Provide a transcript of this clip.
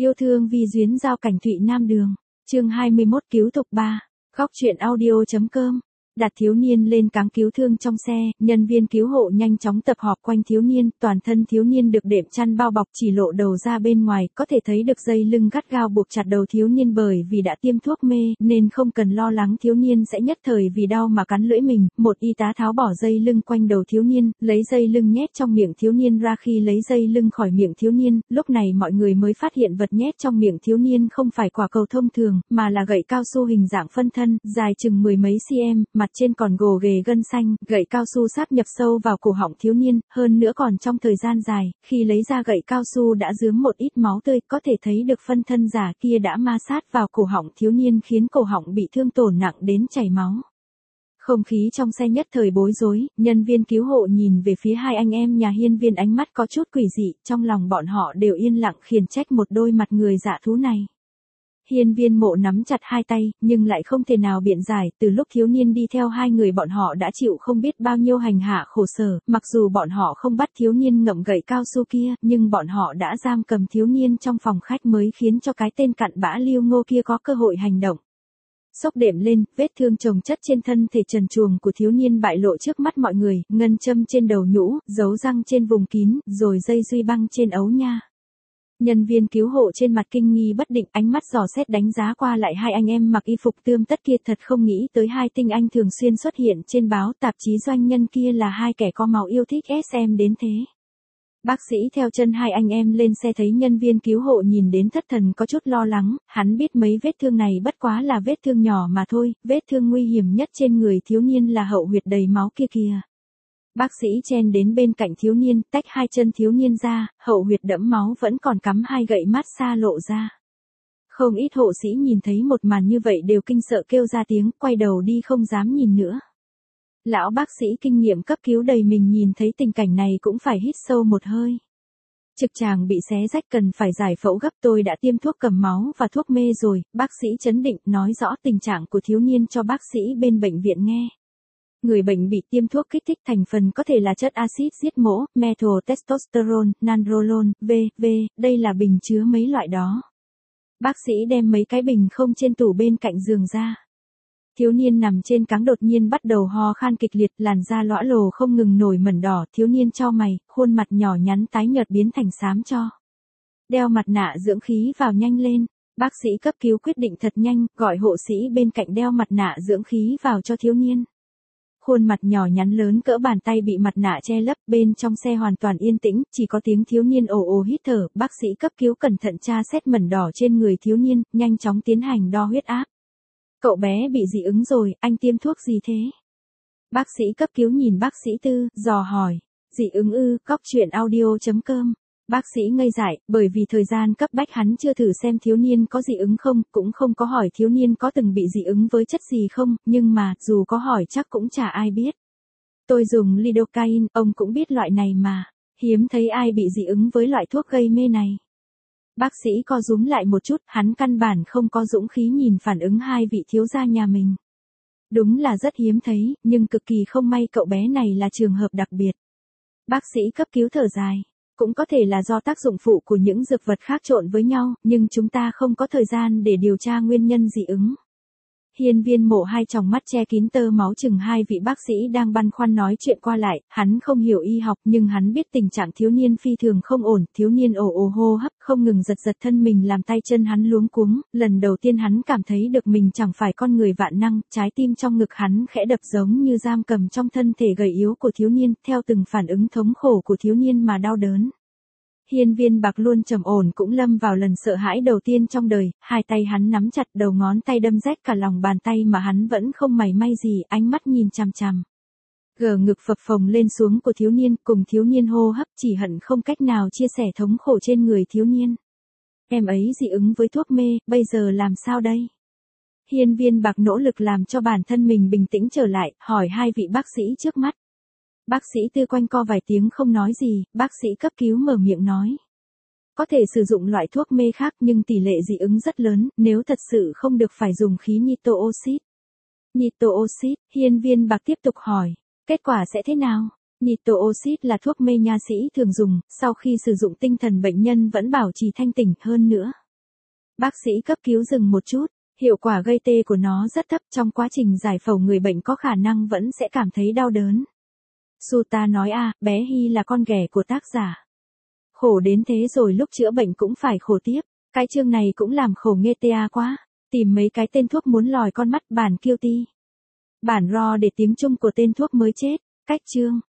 Yêu thương vi duyên giao cảnh Thụy Nam Đường. Chương 21 cứu tục 3. Góc truyện audio.com. Đặt thiếu niên lên cáng cứu thương trong xe, nhân viên cứu hộ nhanh chóng tập họp quanh thiếu niên, toàn thân thiếu niên được đệm chăn bao bọc chỉ lộ đầu ra bên ngoài, có thể thấy được dây lưng gắt gao buộc chặt đầu thiếu niên bởi vì đã tiêm thuốc mê, nên không cần lo lắng thiếu niên sẽ nhất thời vì đau mà cắn lưỡi mình. Một y tá tháo bỏ dây lưng quanh đầu thiếu niên, lấy dây lưng nhét trong miệng thiếu niên ra. Khi lấy dây lưng khỏi miệng thiếu niên, lúc này mọi người mới phát hiện vật nhét trong miệng thiếu niên không phải quả cầu thông thường, mà là gậy cao su hình dạng phân thân, dài chừng mười mấy cm, mặt trên còn gồ ghề gân xanh, gậy cao su sáp nhập sâu vào cổ họng thiếu niên, hơn nữa còn trong thời gian dài, khi lấy ra gậy cao su đã rướm một ít máu tươi, có thể thấy được phân thân giả kia đã ma sát vào cổ họng thiếu niên khiến cổ họng bị thương tổn nặng đến chảy máu. Không khí trong xe nhất thời bối rối, nhân viên cứu hộ nhìn về phía hai anh em nhà hiên viên ánh mắt có chút quỷ dị, trong lòng bọn họ đều yên lặng khiển trách một đôi mặt người dạ thú này. Hiên viên mộ nắm chặt hai tay, nhưng lại không thể nào biện giải, từ lúc thiếu niên đi theo hai người bọn họ đã chịu không biết bao nhiêu hành hạ khổ sở, mặc dù bọn họ không bắt thiếu niên ngậm gậy cao su kia, nhưng bọn họ đã giam cầm thiếu niên trong phòng khách mới khiến cho cái tên cặn bã Liêu Ngô kia có cơ hội hành động. Xốc đệm lên, vết thương chồng chất trên thân thể trần truồng của thiếu niên bại lộ trước mắt mọi người, ngân châm trên đầu nhũ, dấu răng trên vùng kín, rồi dây duy băng trên ấu nha. Nhân viên cứu hộ trên mặt kinh nghi bất định, ánh mắt dò xét đánh giá qua lại hai anh em mặc y phục tươm tất kia, thật không nghĩ tới hai tinh anh thường xuyên xuất hiện trên báo tạp chí doanh nhân kia là hai kẻ có máu yêu thích SM đến thế. Bác sĩ theo chân hai anh em lên xe thấy nhân viên cứu hộ nhìn đến thất thần có chút lo lắng, hắn biết mấy vết thương này bất quá là vết thương nhỏ mà thôi, vết thương nguy hiểm nhất trên người thiếu niên là hậu huyệt đầy máu kia kìa. Bác sĩ chen đến bên cạnh thiếu niên, tách hai chân thiếu niên ra, hậu huyệt đẫm máu vẫn còn cắm hai gậy massage lộ ra. Không ít hộ sĩ nhìn thấy một màn như vậy đều kinh sợ kêu ra tiếng, quay đầu đi không dám nhìn nữa. Lão bác sĩ kinh nghiệm cấp cứu đầy mình nhìn thấy tình cảnh này cũng phải hít sâu một hơi. Trực tràng bị xé rách cần phải giải phẫu gấp, tôi đã tiêm thuốc cầm máu và thuốc mê rồi, bác sĩ trấn định nói rõ tình trạng của thiếu niên cho bác sĩ bên bệnh viện nghe. Người bệnh bị tiêm thuốc kích thích, thành phần có thể là chất axit giết mổ, methyl testosterone, nandrolone, v.v. Đây là bình chứa mấy loại đó. Bác sĩ đem mấy cái bình không trên tủ bên cạnh giường ra. Thiếu niên nằm trên cáng đột nhiên bắt đầu ho khan kịch liệt, làn da lõa lồ không ngừng nổi mẩn đỏ, thiếu niên chau mày, khuôn mặt nhỏ nhắn tái nhợt biến thành xám cho. Đeo mặt nạ dưỡng khí vào nhanh lên. Bác sĩ cấp cứu quyết định thật nhanh, gọi hộ sĩ bên cạnh đeo mặt nạ dưỡng khí vào cho thiếu niên. Khuôn mặt nhỏ nhắn lớn cỡ bàn tay bị mặt nạ che lấp, bên trong xe hoàn toàn yên tĩnh, chỉ có tiếng thiếu niên ồ ồ hít thở. Bác sĩ cấp cứu cẩn thận tra xét mẩn đỏ trên người thiếu niên, nhanh chóng tiến hành đo huyết áp. Cậu bé bị dị ứng rồi, anh tiêm thuốc gì thế? Bác sĩ cấp cứu nhìn bác sĩ Tư, dò hỏi. Dị ứng ư? Góc truyện audio.com. Bác sĩ ngây dại, bởi vì thời gian cấp bách hắn chưa thử xem thiếu niên có dị ứng không, cũng không có hỏi thiếu niên có từng bị dị ứng với chất gì không, nhưng mà, dù có hỏi chắc cũng chả ai biết. Tôi dùng lidocaine, ông cũng biết loại này mà, hiếm thấy ai bị dị ứng với loại thuốc gây mê này. Bác sĩ co rúm lại một chút, hắn căn bản không có dũng khí nhìn phản ứng hai vị thiếu gia nhà mình. Đúng là rất hiếm thấy, nhưng cực kỳ không may cậu bé này là trường hợp đặc biệt. Bác sĩ cấp cứu thở dài. Cũng có thể là do tác dụng phụ của những dược vật khác trộn với nhau, nhưng chúng ta không có thời gian để điều tra nguyên nhân dị ứng. Hiên viên mộ hai tròng mắt che kín tơ máu chừng hai vị bác sĩ đang băn khoăn nói chuyện qua lại, hắn không hiểu y học nhưng hắn biết tình trạng thiếu niên phi thường không ổn, thiếu niên ồ ồ hô hấp không ngừng giật giật thân mình làm tay chân hắn luống cuống, lần đầu tiên hắn cảm thấy được mình chẳng phải con người vạn năng, trái tim trong ngực hắn khẽ đập giống như giam cầm trong thân thể gầy yếu của thiếu niên, theo từng phản ứng thống khổ của thiếu niên mà đau đớn. Hiên viên bạc luôn trầm ổn cũng lâm vào lần sợ hãi đầu tiên trong đời, hai tay hắn nắm chặt đầu ngón tay đâm rách cả lòng bàn tay mà hắn vẫn không mảy may gì, ánh mắt nhìn chằm chằm. Gờ ngực phập phồng lên xuống của thiếu niên, cùng thiếu niên hô hấp chỉ hận không cách nào chia sẻ thống khổ trên người thiếu niên. Em ấy dị ứng với thuốc mê, bây giờ làm sao đây? Hiên viên bạc nỗ lực làm cho bản thân mình bình tĩnh trở lại, hỏi hai vị bác sĩ trước mắt. Bác sĩ Tư quanh co vài tiếng không nói gì, bác sĩ cấp cứu mở miệng nói. Có thể sử dụng loại thuốc mê khác nhưng tỷ lệ dị ứng rất lớn, nếu thật sự không được phải dùng khí nitro oxit. Nitro oxit, hiên viên bạc tiếp tục hỏi, kết quả sẽ thế nào? Nitro oxit là thuốc mê nha sĩ thường dùng, sau khi sử dụng tinh thần bệnh nhân vẫn bảo trì thanh tỉnh hơn nữa. Bác sĩ cấp cứu dừng một chút, hiệu quả gây tê của nó rất thấp, trong quá trình giải phẫu người bệnh có khả năng vẫn sẽ cảm thấy đau đớn. Suta nói bé Hy là con ghẻ của tác giả. Khổ đến thế rồi lúc chữa bệnh cũng phải khổ tiếp, cái chương này cũng làm khổ nghe tea quá, tìm mấy cái tên thuốc muốn lòi con mắt bản Kiêu Ti. Bản Ro để tiếng Trung của tên thuốc mới chết, cách chương.